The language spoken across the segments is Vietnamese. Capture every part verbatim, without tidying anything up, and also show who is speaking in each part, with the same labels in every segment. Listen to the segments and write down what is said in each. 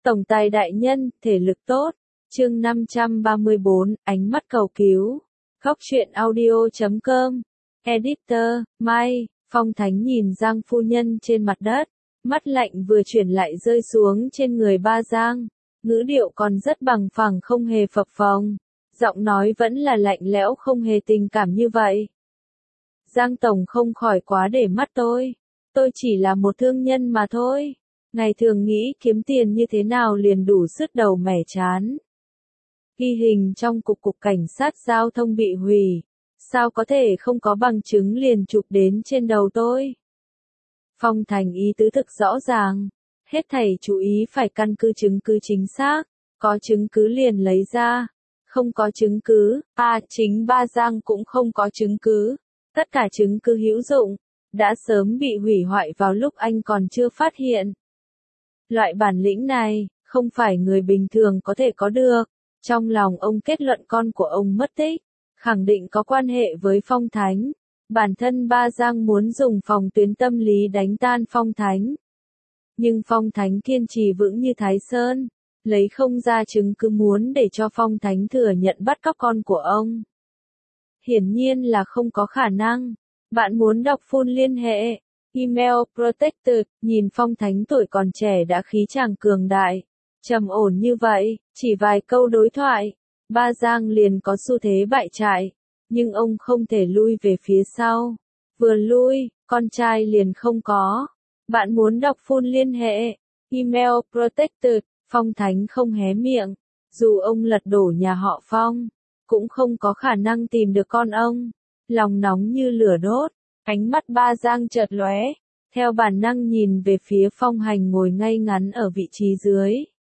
Speaker 1: Tổng tài đại nhân, thể lực tốt. Chương năm trăm ba mươi bốn, ánh mắt cầu cứu. Góc truyện audio chấm com. Editor, Mai, Phong Thánh nhìn Giang phu nhân trên mặt đất. Mắt lạnh vừa chuyển lại rơi xuống trên người ba Giang. Ngữ điệu còn rất bằng phẳng không hề phập phồng. Giọng nói vẫn là lạnh lẽo không hề tình cảm như vậy. Giang Tổng không khỏi quá để mắt tôi. Tôi chỉ là một thương nhân mà thôi. Ngày thường nghĩ kiếm tiền như thế nào liền đủ sứt đầu mẻ chán. Ghi hình trong cục cục cảnh sát giao thông bị hủy. Sao có thể không có bằng chứng liền chụp đến trên đầu tôi? Phong Thành ý tứ thực rõ ràng. Hết thảy chú ý phải căn cứ chứng cứ chính xác. Có chứng cứ liền lấy ra. Không có chứng cứ, à chính ba Giang cũng không có chứng cứ. Tất cả chứng cứ hữu dụng, đã sớm bị hủy hoại vào lúc anh còn chưa phát hiện. Loại bản lĩnh này, không phải người bình thường có thể có được. Trong lòng ông kết luận con của ông mất tích, khẳng định có quan hệ với Phong Thánh. Bản thân ba Giang muốn dùng phòng tuyến tâm lý đánh tan Phong Thánh. Nhưng Phong Thánh kiên trì vững như Thái Sơn, lấy không ra chứng cứ muốn để cho Phong Thánh thừa nhận bắt cóc con của ông. Hiển nhiên là không có khả năng. Bạn muốn đọc full liên hệ. Email Protected, nhìn Phong Thánh tuổi còn trẻ đã khí chàng cường đại. Trầm ổn như vậy, chỉ vài câu đối thoại. Ba Giang liền có xu thế bại trại. Nhưng ông không thể lui về phía sau. Vừa lui, con trai liền không có. Bạn muốn đọc full liên hệ. Email Protected, Phong Thánh không hé miệng. Dù ông lật đổ nhà họ Phong, cũng không có khả năng tìm được con ông. Lòng nóng như lửa đốt. Ánh mắt ba Giang chợt lóe, theo bản năng nhìn về phía Phong Hành ngồi ngay ngắn ở vị trí dưới.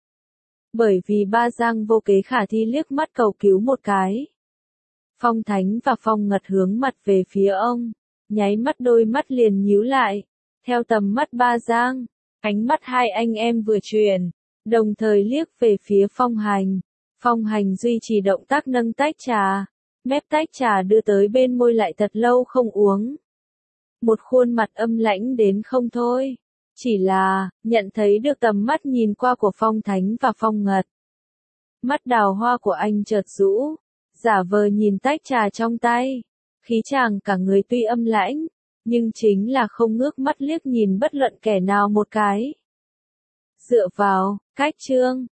Speaker 1: Bởi vì ba Giang vô kế khả thi liếc mắt cầu cứu một cái. Phong Thánh và Phong Ngật hướng mặt về phía ông, nháy mắt đôi mắt liền nhíu lại. Theo tầm mắt ba Giang, ánh mắt hai anh em vừa chuyển, đồng thời liếc về phía Phong Hành. Phong Hành duy trì động tác nâng tách trà, mép tách trà đưa tới bên môi lại thật lâu không uống. Một khuôn mặt âm lãnh đến không thôi. Chỉ là, nhận thấy được tầm mắt nhìn qua của Phong Thánh và Phong Ngật. Mắt đào hoa của anh chợt rũ, giả vờ nhìn tách trà trong tay. Khí chàng cả người tuy âm lãnh, nhưng chính là không ngước mắt liếc nhìn bất luận kẻ nào một cái. Dựa vào, cách chương,